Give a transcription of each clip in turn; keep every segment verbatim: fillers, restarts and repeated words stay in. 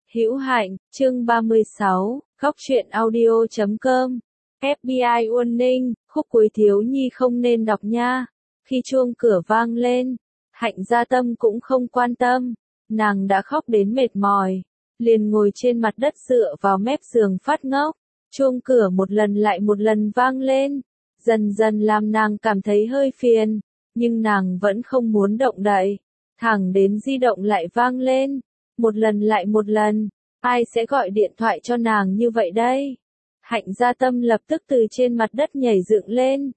Hữu Hạnh, chương ba mươi sáu, góc truyện audio chấm com. ép bê i Warning, khúc cuối thiếu nhi không nên đọc nha. Khi chuông cửa vang lên, Hạnh Gia Tâm cũng không quan tâm, nàng đã khóc đến mệt mỏi, liền ngồi trên mặt đất dựa vào mép giường phát ngốc. Chuông cửa một lần lại một lần vang lên, dần dần làm nàng cảm thấy hơi phiền, nhưng nàng vẫn không muốn động đậy. Thẳng đến di động lại vang lên, một lần lại một lần, ai sẽ gọi điện thoại cho nàng như vậy đây? Hạnh Gia Tâm lập tức từ trên mặt đất nhảy dựng lên.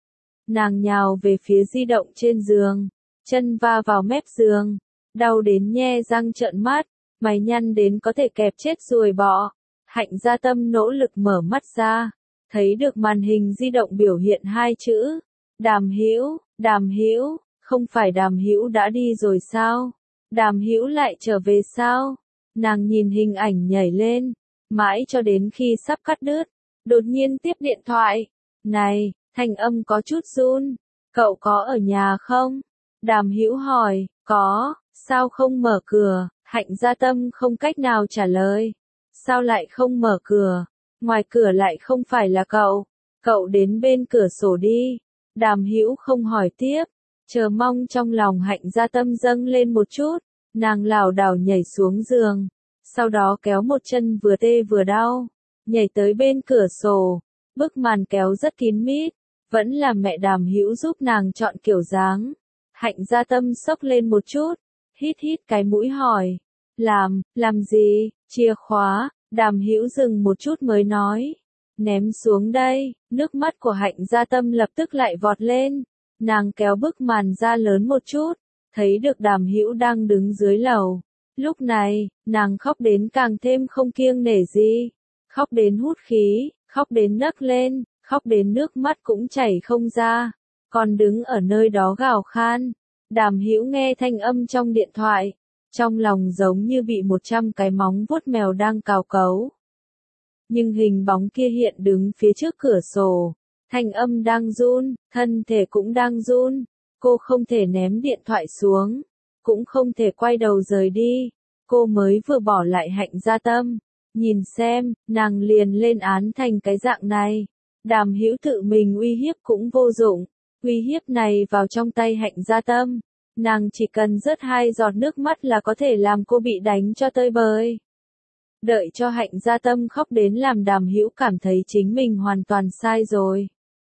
Nàng nhào về phía di động trên giường, chân va vào mép giường, đau đến nhe răng trợn mắt, mày nhăn đến có thể kẹp chết ruồi bọ. Hạnh Gia Tâm nỗ lực mở mắt ra, thấy được màn hình di động biểu hiện hai chữ, Đàm Hữu, Đàm Hữu, không phải Đàm Hữu đã đi rồi sao? Đàm Hữu lại trở về sao? Nàng nhìn hình ảnh nhảy lên, mãi cho đến khi sắp cắt đứt, đột nhiên tiếp điện thoại. Này, thanh âm có chút run, cậu có ở nhà không? Đàm Hữu hỏi, có, sao không mở cửa? Hạnh Gia Tâm không cách nào trả lời. Sao lại không mở cửa? Ngoài cửa lại không phải là cậu. Cậu đến bên cửa sổ đi. Đàm Hữu không hỏi tiếp. Chờ mong trong lòng Hạnh Gia Tâm dâng lên một chút. Nàng lảo đảo nhảy xuống giường. Sau đó kéo một chân vừa tê vừa đau. Nhảy tới bên cửa sổ. Bức màn kéo rất kín mít. Vẫn là mẹ Đàm Hữu giúp nàng chọn kiểu dáng. Hạnh Gia Tâm sốc lên một chút. Hít hít cái mũi hỏi. Làm, làm gì? Chìa khóa. Đàm Hữu dừng một chút mới nói. Ném xuống đây. Nước mắt của Hạnh Gia Tâm lập tức lại vọt lên. Nàng kéo bức màn ra lớn một chút. Thấy được Đàm Hữu đang đứng dưới lầu. Lúc này, nàng khóc đến càng thêm không kiêng nể gì. Khóc đến hút khí, khóc đến nấc lên, khóc đến nước mắt cũng chảy không ra. Còn đứng ở nơi đó gào khan. Đàm Hữu nghe thanh âm trong điện thoại. Trong lòng giống như bị một trăm cái móng vuốt mèo đang cào cấu. Nhưng hình bóng kia hiện đứng phía trước cửa sổ. Thanh âm đang run, thân thể cũng đang run. Cô không thể ném điện thoại xuống. Cũng không thể quay đầu rời đi. Cô mới vừa bỏ lại Hạnh Gia Tâm. Nhìn xem, nàng liền lên án thành cái dạng này. Đàm Hữu tự mình uy hiếp cũng vô dụng. Uy hiếp này vào trong tay Hạnh Gia Tâm. Nàng chỉ cần rớt hai giọt nước mắt là có thể làm cô bị đánh cho tơi bời. Đợi cho Hạnh Gia Tâm khóc đến làm Đàm Hữu cảm thấy chính mình hoàn toàn sai rồi.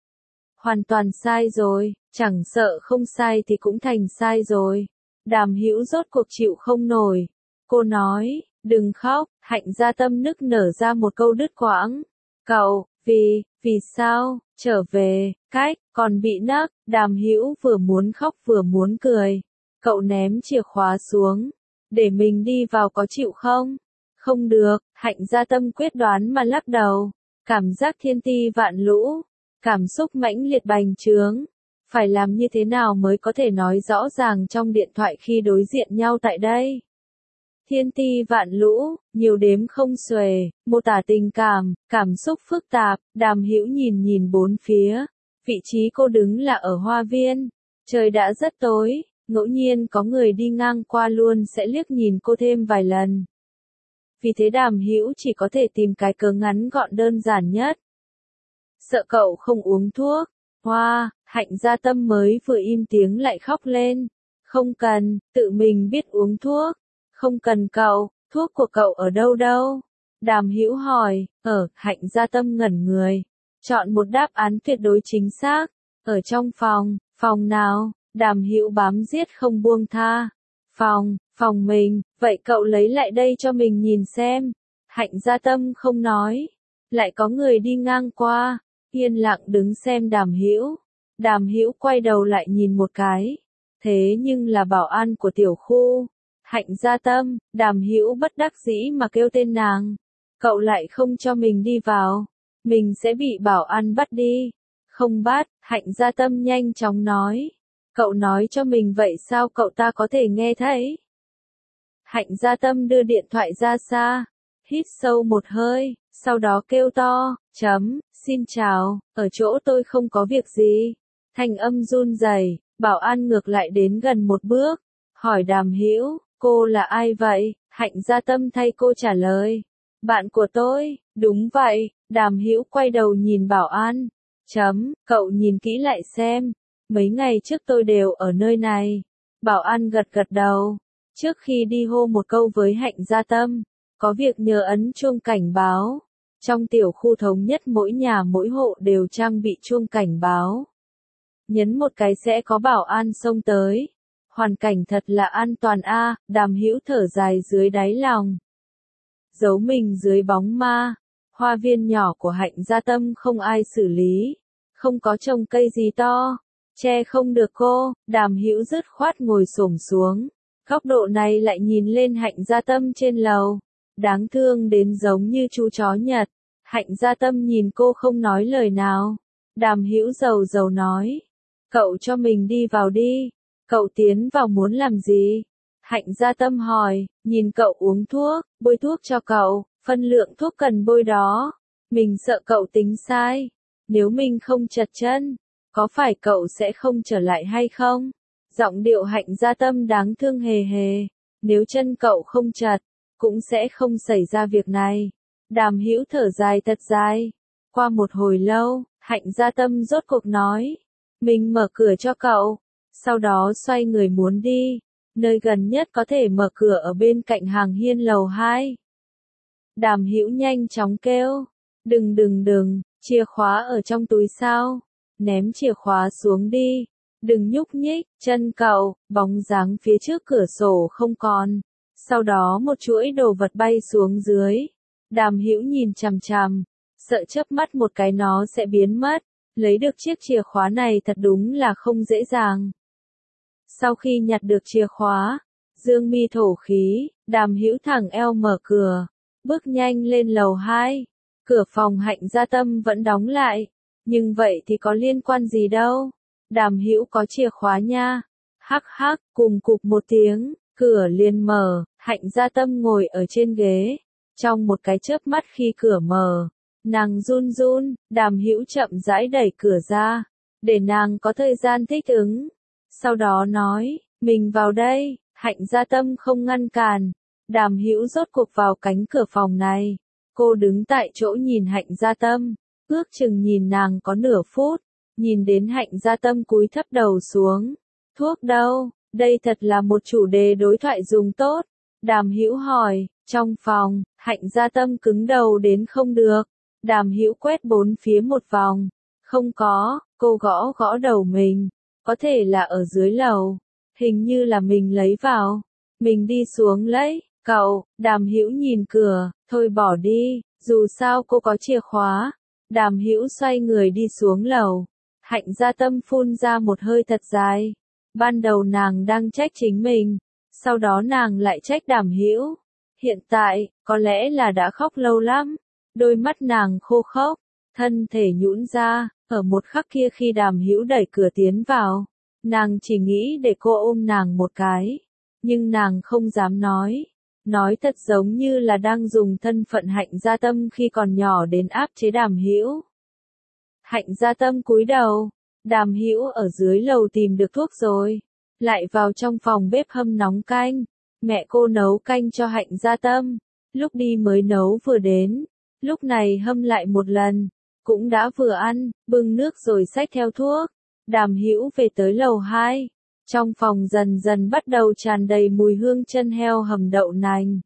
Hoàn toàn sai rồi, chẳng sợ không sai thì cũng thành sai rồi. Đàm Hữu rốt cuộc chịu không nổi. Cô nói, đừng khóc. Hạnh Gia Tâm nức nở ra một câu đứt quãng. Cậu, vì, vì sao, trở về, cách, còn bị nấc. Đàm Hữu vừa muốn khóc vừa muốn cười. Cậu ném chìa khóa xuống. Để mình đi vào có chịu không? Không được. Hạnh Gia Tâm quyết đoán mà lắc đầu. Cảm giác thiên ti vạn lũ. Cảm xúc mãnh liệt bành trướng. Phải làm như thế nào mới có thể nói rõ ràng trong điện thoại khi đối diện nhau tại đây? Thiên ti vạn lũ, nhiều đếm không xuể, mô tả tình cảm, cảm xúc phức tạp. Đàm Hữu nhìn nhìn bốn phía. Vị trí cô đứng là ở hoa viên. Trời đã rất tối, ngẫu nhiên có người đi ngang qua luôn sẽ liếc nhìn cô thêm vài lần. Vì thế Đàm Hữu chỉ có thể tìm cái cớ ngắn gọn đơn giản nhất. Sợ cậu không uống thuốc. Hoa, wow, Hạnh Gia Tâm mới vừa im tiếng lại khóc lên. Không cần, tự mình biết uống thuốc. Không cần cậu, thuốc của cậu ở đâu đâu? Đàm Hữu hỏi. Ở, Hạnh Gia Tâm ngẩn người. Chọn một đáp án tuyệt đối chính xác. Ở trong phòng, phòng nào? Đàm Hữu bám giết không buông tha. Phòng, phòng mình, vậy cậu lấy lại đây cho mình nhìn xem. Hạnh Gia Tâm không nói. Lại có người đi ngang qua, yên lặng đứng xem Đàm Hữu. Đàm Hữu quay đầu lại nhìn một cái. Thế nhưng là bảo an của tiểu khu. Hạnh Gia Tâm, Đàm Hữu bất đắc dĩ mà kêu tên nàng. Cậu lại không cho mình đi vào. Mình sẽ bị bảo an bắt đi. Không bắt, Hạnh Gia Tâm nhanh chóng nói. Cậu nói cho mình vậy sao cậu ta có thể nghe thấy? Hạnh Gia Tâm đưa điện thoại ra xa. Hít sâu một hơi, sau đó kêu to, chấm, xin chào, ở chỗ tôi không có việc gì. Thanh âm run rẩy, bảo an ngược lại đến gần một bước. Hỏi Đàm Hữu, cô là ai vậy? Hạnh Gia Tâm thay cô trả lời. Bạn của tôi, đúng vậy, Đàm Hữu quay đầu nhìn bảo an. Chấm, cậu nhìn kỹ lại xem, mấy ngày trước tôi đều ở nơi này. Bảo an gật gật đầu, trước khi đi hô một câu với Hạnh Gia Tâm, có việc nhờ ấn chuông cảnh báo. Trong tiểu khu thống nhất mỗi nhà mỗi hộ đều trang bị chuông cảnh báo. Nhấn một cái sẽ có bảo an xông tới. Hoàn cảnh thật là an toàn a, Đàm Hữu thở dài dưới đáy lòng. Giấu mình dưới bóng ma, hoa viên nhỏ của Hạnh Gia Tâm không ai xử lý, không có trồng cây gì to, che không được cô, Đàm Hữu dứt khoát ngồi xổm xuống, góc độ này lại nhìn lên Hạnh Gia Tâm trên lầu, đáng thương đến giống như chú chó Nhật. Hạnh Gia Tâm nhìn cô không nói lời nào, Đàm Hữu rầu rầu nói, cậu cho mình đi vào đi, cậu tiến vào muốn làm gì? Hạnh Gia Tâm hỏi, nhìn cậu uống thuốc, bôi thuốc cho cậu, phân lượng thuốc cần bôi đó. Mình sợ cậu tính sai. Nếu mình không trật chân, có phải cậu sẽ không trở lại hay không? Giọng điệu Hạnh Gia Tâm đáng thương hề hề. Nếu chân cậu không trật, cũng sẽ không xảy ra việc này. Đàm Hữu thở dài thật dài. Qua một hồi lâu, Hạnh Gia Tâm rốt cuộc nói, mình mở cửa cho cậu. Sau đó xoay người muốn đi. Nơi gần nhất có thể mở cửa ở bên cạnh hàng hiên lầu hai. Đàm Hữu nhanh chóng kêu, đừng đừng đừng, chìa khóa ở trong túi sao, ném chìa khóa xuống đi, đừng nhúc nhích, chân cậu, bóng dáng phía trước cửa sổ không còn. Sau đó một chuỗi đồ vật bay xuống dưới. Đàm Hữu nhìn chằm chằm, sợ chớp mắt một cái nó sẽ biến mất, lấy được chiếc chìa khóa này thật đúng là không dễ dàng. Sau khi nhặt được chìa khóa, dương mi thổ khí, Đàm Hữu thẳng eo mở cửa, bước nhanh lên lầu hai. Cửa phòng Hạnh Gia Tâm vẫn đóng lại, nhưng vậy thì có liên quan gì đâu. Đàm Hữu có chìa khóa nha. Hắc hắc, cùng cục một tiếng, cửa liền mở, Hạnh Gia Tâm ngồi ở trên ghế. Trong một cái chớp mắt khi cửa mở, nàng run run, Đàm Hữu chậm rãi đẩy cửa ra, để nàng có thời gian thích ứng. Sau đó nói, mình vào đây. Hạnh Gia Tâm không ngăn cản. Đàm Hữu rốt cuộc vào cánh cửa phòng này. Cô đứng tại chỗ nhìn Hạnh Gia Tâm, ước chừng nhìn nàng có nửa phút, nhìn đến Hạnh Gia Tâm cúi thấp đầu xuống. Thuốc đâu? Đây thật là một chủ đề đối thoại dùng tốt. Đàm Hữu hỏi, trong phòng, Hạnh Gia Tâm cứng đầu đến không được. Đàm Hữu quét bốn phía một vòng. Không có, cô gõ gõ đầu mình. Có thể là ở dưới lầu. Hình như là mình lấy vào. Mình đi xuống lấy. Cậu, Đàm Hữu nhìn cửa, thôi bỏ đi, dù sao cô có chìa khóa. Đàm Hữu xoay người đi xuống lầu. Hạnh Gia Tâm phun ra một hơi thật dài. Ban đầu nàng đang trách chính mình, sau đó nàng lại trách Đàm Hữu. Hiện tại, có lẽ là đã khóc lâu lắm. Đôi mắt nàng khô khốc, thân thể nhũn ra, ở một khắc kia khi Đàm Hữu đẩy cửa tiến vào, nàng chỉ nghĩ để cô ôm nàng một cái, nhưng nàng không dám nói. Nói thật giống như là đang dùng thân phận Hạnh Gia Tâm khi còn nhỏ đến áp chế Đàm Hữu. Hạnh Gia Tâm cúi đầu, Đàm Hữu ở dưới lầu tìm được thuốc rồi, lại vào trong phòng bếp hâm nóng canh. Mẹ cô nấu canh cho Hạnh Gia Tâm, lúc đi mới nấu vừa đến, lúc này hâm lại một lần, cũng đã vừa ăn, bưng nước rồi xách theo thuốc. Đàm Hữu về tới lầu hai. Trong phòng dần dần bắt đầu tràn đầy mùi hương chân heo hầm đậu nành.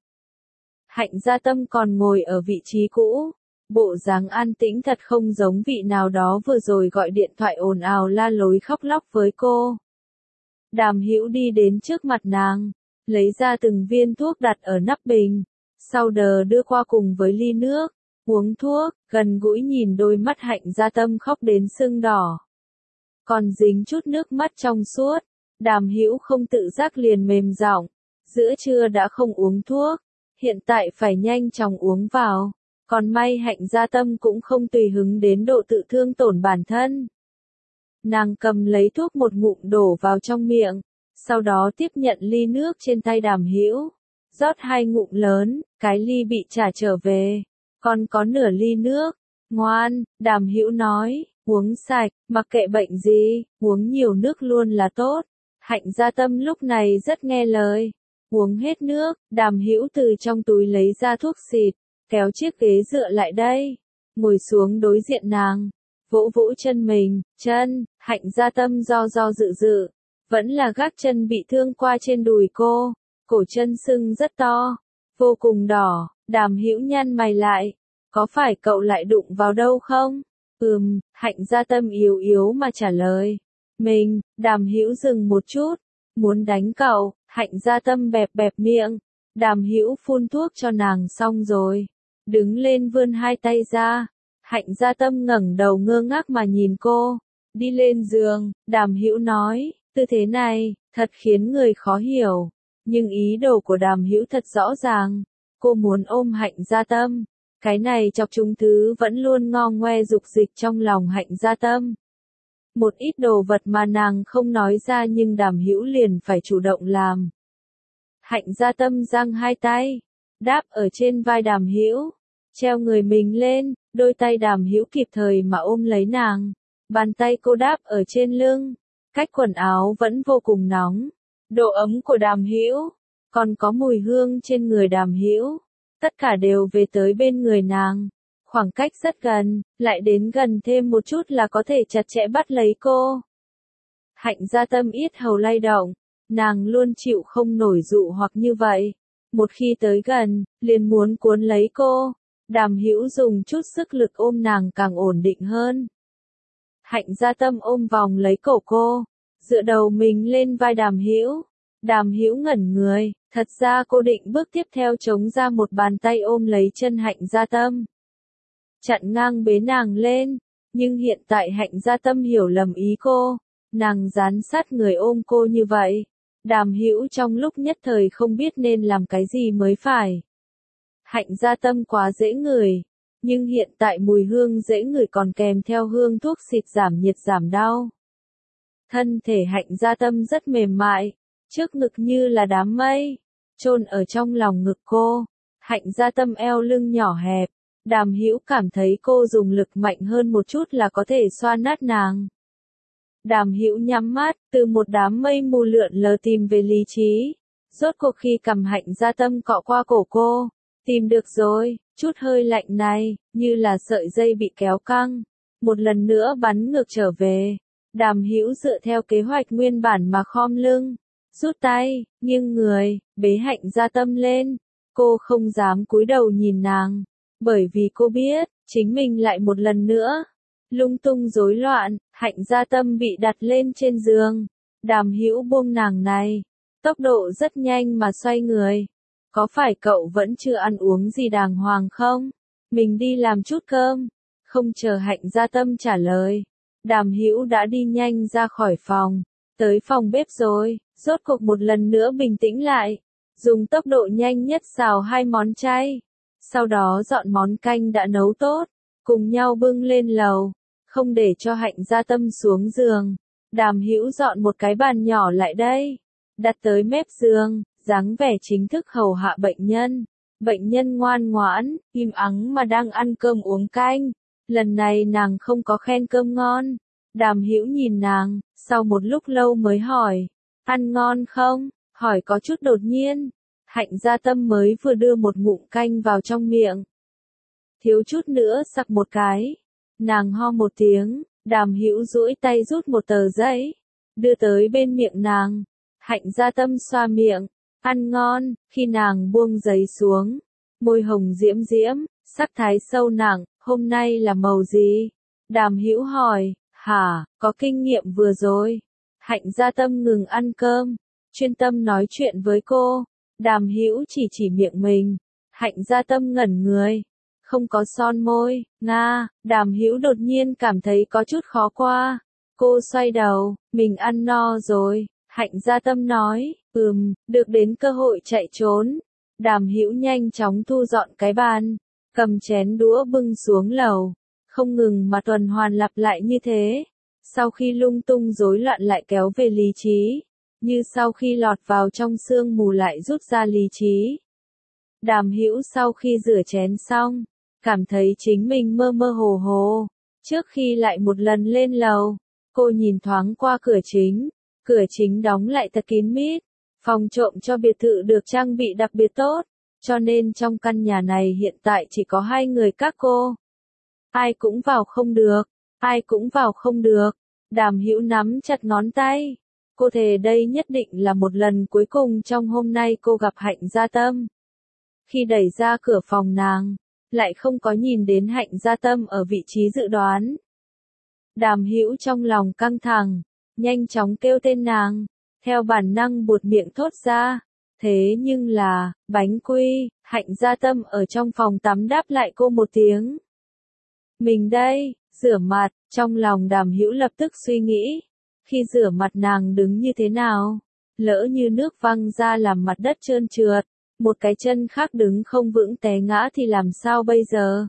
Hạnh Gia Tâm còn ngồi ở vị trí cũ, bộ dáng an tĩnh thật không giống vị nào đó vừa rồi gọi điện thoại ồn ào la lối khóc lóc với cô. Đàm Hữu đi đến trước mặt nàng, lấy ra từng viên thuốc đặt ở nắp bình, sau đờ đưa qua cùng với ly nước, uống thuốc, gần gũi nhìn đôi mắt Hạnh Gia Tâm khóc đến sưng đỏ. Còn dính chút nước mắt trong suốt. Đàm Hữu không tự giác liền mềm giọng, giữa trưa đã không uống thuốc, hiện tại phải nhanh chóng uống vào, còn may Hạnh Gia Tâm cũng không tùy hứng đến độ tự thương tổn bản thân. Nàng cầm lấy thuốc một ngụm đổ vào trong miệng, sau đó tiếp nhận ly nước trên tay Đàm Hữu, rót hai ngụm lớn, cái ly bị trả trở về, còn có nửa ly nước. Ngoan, Đàm Hữu nói, uống sạch, mặc kệ bệnh gì, uống nhiều nước luôn là tốt. Hạnh Gia Tâm lúc này rất nghe lời, Uống hết nước, Đàm Hữu từ trong túi lấy ra thuốc xịt, kéo chiếc ghế dựa lại đây, ngồi xuống đối diện nàng, vỗ vỗ chân mình, chân, Hạnh Gia Tâm do do dự dự, vẫn là gác chân bị thương qua trên đùi cô, cổ chân sưng rất to, vô cùng đỏ, Đàm Hữu nhăn mày lại, có phải cậu lại đụng vào đâu không? Ừm, Hạnh Gia Tâm yếu yếu mà trả lời. Mình, Đàm Hữu dừng một chút, muốn đánh cậu, Hạnh Gia Tâm bẹp bẹp miệng, Đàm Hữu phun thuốc cho nàng xong rồi, đứng lên vươn hai tay ra, Hạnh Gia Tâm ngẩng đầu ngơ ngác mà nhìn cô, đi lên giường, Đàm Hữu nói, tư thế này, thật khiến người khó hiểu, nhưng ý đồ của Đàm Hữu thật rõ ràng, cô muốn ôm Hạnh Gia Tâm, cái này chọc chúng thứ vẫn luôn ngo ngoe dục dịch trong lòng Hạnh Gia Tâm. Một ít đồ vật mà nàng không nói ra nhưng Đàm Hữu liền phải chủ động làm. Hạnh Gia Tâm giang hai tay, đáp ở trên vai Đàm Hữu, treo người mình lên, đôi tay Đàm Hữu kịp thời mà ôm lấy nàng, bàn tay cô đáp ở trên lưng, cách quần áo vẫn vô cùng nóng, độ ấm của Đàm Hữu, còn có mùi hương trên người Đàm Hữu, tất cả đều về tới bên người nàng. Khoảng cách rất gần, lại đến gần thêm một chút là có thể chặt chẽ bắt lấy cô. Hạnh Gia Tâm yết hầu lay động, nàng luôn chịu không nổi dụ hoặc như vậy. Một khi tới gần, liền muốn cuốn lấy cô. Đàm Hữu dùng chút sức lực ôm nàng càng ổn định hơn. Hạnh Gia Tâm ôm vòng lấy cổ cô, dựa đầu mình lên vai Đàm Hữu. Đàm Hữu ngẩn người, thật ra cô định bước tiếp theo chống ra một bàn tay ôm lấy chân Hạnh Gia Tâm, chặn ngang bế nàng lên, nhưng hiện tại Hạnh Gia Tâm hiểu lầm ý cô, nàng dán sát người ôm cô như vậy, Đàm Hữu trong lúc nhất thời không biết nên làm cái gì mới phải. Hạnh Gia Tâm quá dễ ngửi, nhưng hiện tại mùi hương dễ ngửi còn kèm theo hương thuốc xịt giảm nhiệt giảm đau. Thân thể Hạnh Gia Tâm rất mềm mại, trước ngực như là đám mây, chôn ở trong lòng ngực cô, Hạnh Gia Tâm eo lưng nhỏ hẹp. Đàm Hữu cảm thấy cô dùng lực mạnh hơn một chút là có thể xoa nát nàng. Đàm Hữu nhắm mắt, từ một đám mây mù lượn lờ tìm về lý trí. Rốt cuộc khi cầm Hạnh Gia Tâm cọ qua cổ cô, tìm được rồi, chút hơi lạnh này, như là sợi dây bị kéo căng, một lần nữa bắn ngược trở về. Đàm Hữu dựa theo kế hoạch nguyên bản mà khom lưng, rút tay, nghiêng người, bế Hạnh Gia Tâm lên. Cô không dám cúi đầu nhìn nàng. Bởi vì cô biết, chính mình lại một lần nữa, lung tung rối loạn, Hạnh Gia Tâm bị đặt lên trên giường, Đàm Hữu buông nàng này, tốc độ rất nhanh mà xoay người. Có phải cậu vẫn chưa ăn uống gì đàng hoàng không? Mình đi làm chút cơm. Không chờ Hạnh Gia Tâm trả lời, Đàm Hữu đã đi nhanh ra khỏi phòng, tới phòng bếp rồi, rốt cuộc một lần nữa bình tĩnh lại, dùng tốc độ nhanh nhất xào hai món chay. Sau đó dọn món canh đã nấu tốt, cùng nhau bưng lên lầu, không để cho Hạnh Gia Tâm xuống giường. Đàm Hữu dọn một cái bàn nhỏ lại đây, đặt tới mép giường, dáng vẻ chính thức hầu hạ bệnh nhân. Bệnh nhân ngoan ngoãn, im ắng mà đang ăn cơm uống canh. Lần này nàng không có khen cơm ngon. Đàm Hữu nhìn nàng, sau một lúc lâu mới hỏi, ăn ngon không? Hỏi có chút đột nhiên. Hạnh Gia Tâm mới vừa đưa một ngụm canh vào trong miệng, thiếu chút nữa sặc một cái. Nàng ho một tiếng, Đàm Hữu duỗi tay rút một tờ giấy, đưa tới bên miệng nàng. Hạnh Gia Tâm xoa miệng, ăn ngon. Khi nàng buông giấy xuống, môi hồng diễm diễm, sắc thái sâu nặng. Hôm nay là màu gì? Đàm Hữu hỏi. Hả, có kinh nghiệm vừa rồi. Hạnh Gia Tâm ngừng ăn cơm, chuyên tâm nói chuyện với cô. Đàm Hữu chỉ chỉ miệng mình. Hạnh Gia Tâm ngẩn người, không có son môi. Nga. Đàm Hữu đột nhiên cảm thấy có chút khó qua. Cô xoay đầu, mình ăn no rồi. Hạnh Gia Tâm nói, ừm, được đến cơ hội chạy trốn. Đàm Hữu nhanh chóng thu dọn cái bàn, cầm chén đũa bưng xuống lầu, không ngừng mà tuần hoàn lặp lại như thế. Sau khi lung tung rối loạn lại kéo về lý trí, như sau khi lọt vào trong sương mù lại rút ra lý trí. Đàm Hữu sau khi rửa chén xong, cảm thấy chính mình mơ mơ hồ hồ. Trước khi lại một lần lên lầu, cô nhìn thoáng qua cửa chính, cửa chính đóng lại thật kín mít, Phòng trộm cho biệt thự được trang bị đặc biệt tốt, cho nên trong căn nhà này hiện tại chỉ có hai người các cô. Ai cũng vào không được, ai cũng vào không được. Đàm Hữu nắm chặt ngón tay. Cô thề đây nhất định là một lần cuối cùng trong hôm nay cô gặp Hạnh Gia Tâm. Khi đẩy ra cửa phòng nàng, lại không có nhìn đến Hạnh Gia Tâm ở vị trí dự đoán. Đàm Hữu trong lòng căng thẳng, nhanh chóng kêu tên nàng, theo bản năng buột miệng thốt ra. Thế nhưng là, bánh quy, Hạnh Gia Tâm ở trong phòng tắm đáp lại cô một tiếng. Mình đây, rửa mặt, trong lòng Đàm Hữu lập tức suy nghĩ. Khi rửa mặt nàng đứng như thế nào? Lỡ như nước văng ra làm mặt đất trơn trượt, một cái chân khác đứng không vững té ngã thì làm sao bây giờ?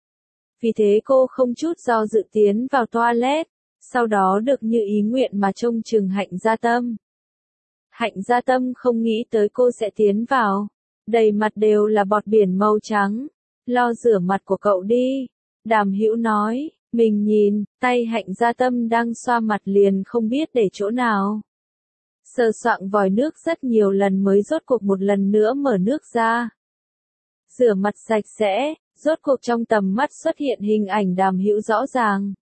Vì thế cô không chút do dự tiến vào toilet, sau đó được như ý nguyện mà trông chừng Hạnh Gia Tâm. Hạnh Gia Tâm không nghĩ tới cô sẽ tiến vào, đầy mặt đều là bọt biển màu trắng. Lo rửa mặt của cậu đi, Đàm Hữu nói. Mình nhìn, tay Hạnh Gia Tâm đang xoa mặt liền không biết để chỗ nào. Sờ soạng vòi nước rất nhiều lần mới rốt cuộc một lần nữa mở nước ra. Rửa mặt sạch sẽ, rốt cuộc trong tầm mắt xuất hiện hình ảnh Đàm Hữu rõ ràng.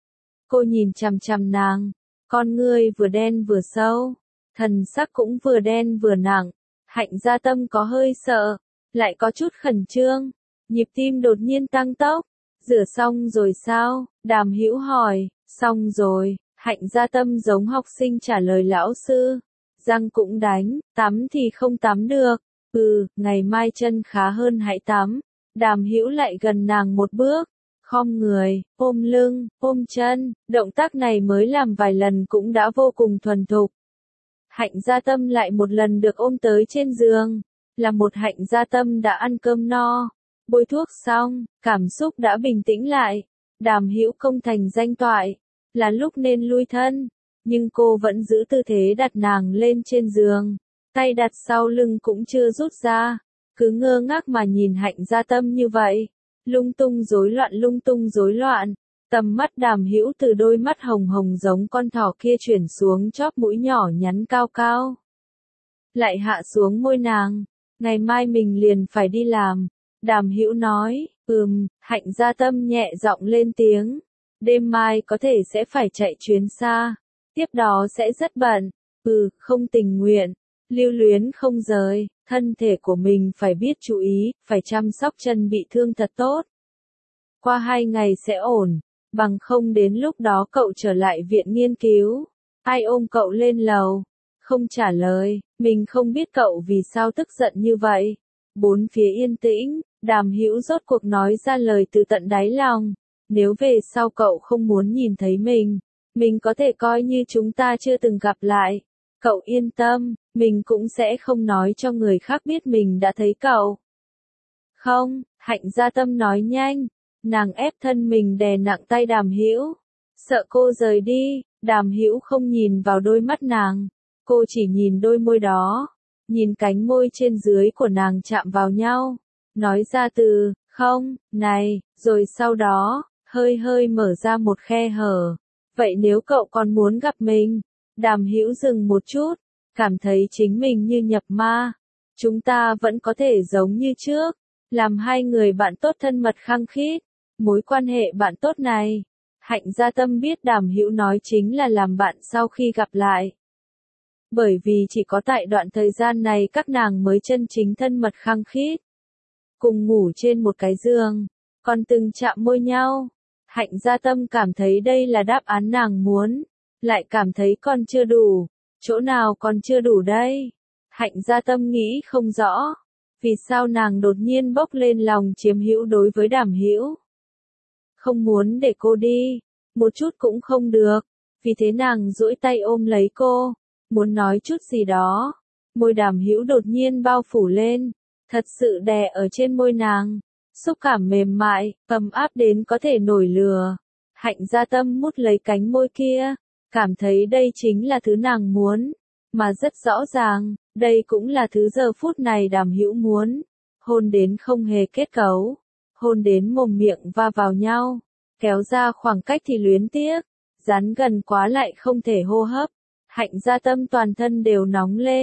Cô nhìn chằm chằm nàng, con ngươi vừa đen vừa sâu, thần sắc cũng vừa đen vừa nặng. Hạnh Gia Tâm có hơi sợ, lại có chút khẩn trương, nhịp tim đột nhiên tăng tốc. Rửa xong rồi sao? Đàm Hữu hỏi. Xong rồi, Hạnh Gia Tâm giống học sinh trả lời lão sư. Răng cũng đánh, tắm thì không tắm được. Ừ, ngày mai chân khá hơn hãy tắm. Đàm Hữu lại gần nàng một bước, khom người, ôm lưng, ôm chân, động tác này mới làm vài lần cũng đã vô cùng thuần thục. Hạnh Gia Tâm lại một lần được ôm tới trên giường, là một Hạnh Gia Tâm đã ăn cơm no. Bôi thuốc xong, cảm xúc đã bình tĩnh lại. Đàm Hữu công thành danh toại, là lúc nên lui thân, nhưng cô vẫn giữ tư thế đặt nàng lên trên giường, tay đặt sau lưng cũng chưa rút ra, cứ ngơ ngác mà nhìn Hạnh Gia Tâm như vậy, lung tung rối loạn lung tung rối loạn. Tầm mắt Đàm Hữu từ đôi mắt hồng hồng giống con thỏ kia chuyển xuống chóp mũi nhỏ nhắn cao cao, lại hạ xuống môi nàng. Ngày mai mình liền phải đi làm. Đàm Hữu nói. Ừm. Hạnh Gia Tâm nhẹ giọng lên tiếng. Đêm mai có thể sẽ phải chạy chuyến xa, tiếp đó sẽ rất bận. Ừ, không tình nguyện, lưu luyến không rời, thân thể của mình phải biết chú ý, phải chăm sóc chân bị thương thật tốt. Qua hai ngày sẽ ổn, bằng không đến lúc đó cậu trở lại viện nghiên cứu. Ai ôm cậu lên lầu? Không trả lời, mình không biết cậu vì sao tức giận như vậy. Bốn phía yên tĩnh, Đàm Hữu rốt cuộc nói ra lời từ tận đáy lòng. Nếu về sau cậu không muốn nhìn thấy mình, mình có thể coi như chúng ta chưa từng gặp lại. Cậu yên tâm, mình cũng sẽ không nói cho người khác biết mình đã thấy cậu. Không, Hạnh Gia Tâm nói nhanh, nàng ép thân mình đè nặng tay Đàm Hữu, sợ cô rời đi. Đàm Hữu không nhìn vào đôi mắt nàng, cô chỉ nhìn đôi môi đó, nhìn cánh môi trên dưới của nàng chạm vào nhau, nói ra từ không, này, rồi sau đó, hơi hơi mở ra một khe hở. Vậy nếu cậu còn muốn gặp mình? Đàm Hữu dừng một chút, cảm thấy chính mình như nhập ma. Chúng ta vẫn có thể giống như trước, làm hai người bạn tốt thân mật khăng khít. Mối quan hệ bạn tốt này, Hạnh Gia Tâm biết Đàm Hữu nói chính là làm bạn sau khi gặp lại. Bởi vì chỉ có tại đoạn thời gian này các nàng mới chân chính thân mật khăng khít. Cùng ngủ trên một cái giường, còn từng chạm môi nhau. Hạnh Gia Tâm cảm thấy đây là đáp án nàng muốn, lại cảm thấy còn chưa đủ. Chỗ nào còn chưa đủ đây? Hạnh Gia Tâm nghĩ không rõ, vì sao nàng đột nhiên bốc lên lòng chiếm hữu đối với Đàm Hữu. Không muốn để cô đi, một chút cũng không được, vì thế nàng duỗi tay ôm lấy cô, muốn nói chút gì đó. Môi Đàm Hữu đột nhiên bao phủ lên, thật sự đè ở trên môi nàng, xúc cảm mềm mại, ấm áp đến có thể nổi lửa. Hạnh Gia Tâm mút lấy cánh môi kia, cảm thấy đây chính là thứ nàng muốn, mà rất rõ ràng, đây cũng là thứ giờ phút này Đàm Hữu muốn. Hôn đến không hề kết cấu, hôn đến mồm miệng va vào nhau, kéo ra khoảng cách thì luyến tiếc, dán gần quá lại không thể hô hấp. Hạnh Gia Tâm toàn thân đều nóng lên,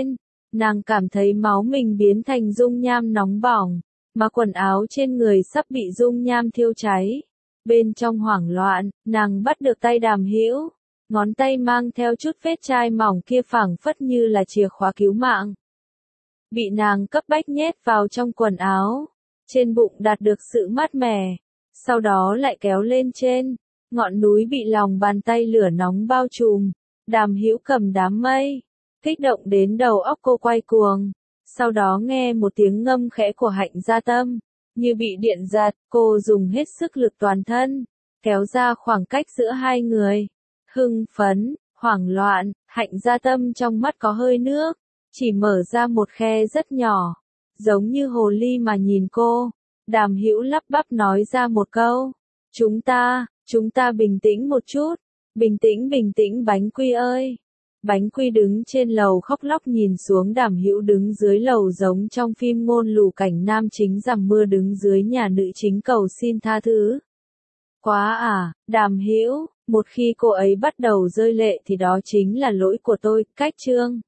nàng cảm thấy máu mình biến thành dung nham nóng bỏng, mà quần áo trên người sắp bị dung nham thiêu cháy. Bên trong hoảng loạn, nàng bắt được tay Đàm Hữu, ngón tay mang theo chút vết chai mỏng kia phảng phất như là chìa khóa cứu mạng. Bị nàng cấp bách nhét vào trong quần áo, trên bụng đạt được sự mát mẻ, sau đó lại kéo lên trên, ngọn núi bị lòng bàn tay lửa nóng bao trùm. Đàm Hữu cầm đám mây, kích động đến đầu óc cô quay cuồng, sau đó nghe một tiếng ngâm khẽ của Hạnh Gia Tâm, như bị điện giật, cô dùng hết sức lực toàn thân, kéo ra khoảng cách giữa hai người. Hưng phấn, hoảng loạn, Hạnh Gia Tâm trong mắt có hơi nước, chỉ mở ra một khe rất nhỏ, giống như hồ ly mà nhìn cô. Đàm Hữu lắp bắp nói ra một câu, chúng ta, chúng ta bình tĩnh một chút, bình tĩnh bình tĩnh Bánh Quy ơi. Bánh Quy đứng trên lầu khóc lóc nhìn xuống Đàm Hữu đứng dưới lầu giống trong phim ngôn lù cảnh nam chính rằm mưa đứng dưới nhà nữ chính cầu xin tha thứ. Quá à, Đàm Hữu, một khi cô ấy bắt đầu rơi lệ thì đó chính là lỗi của tôi, cách chương.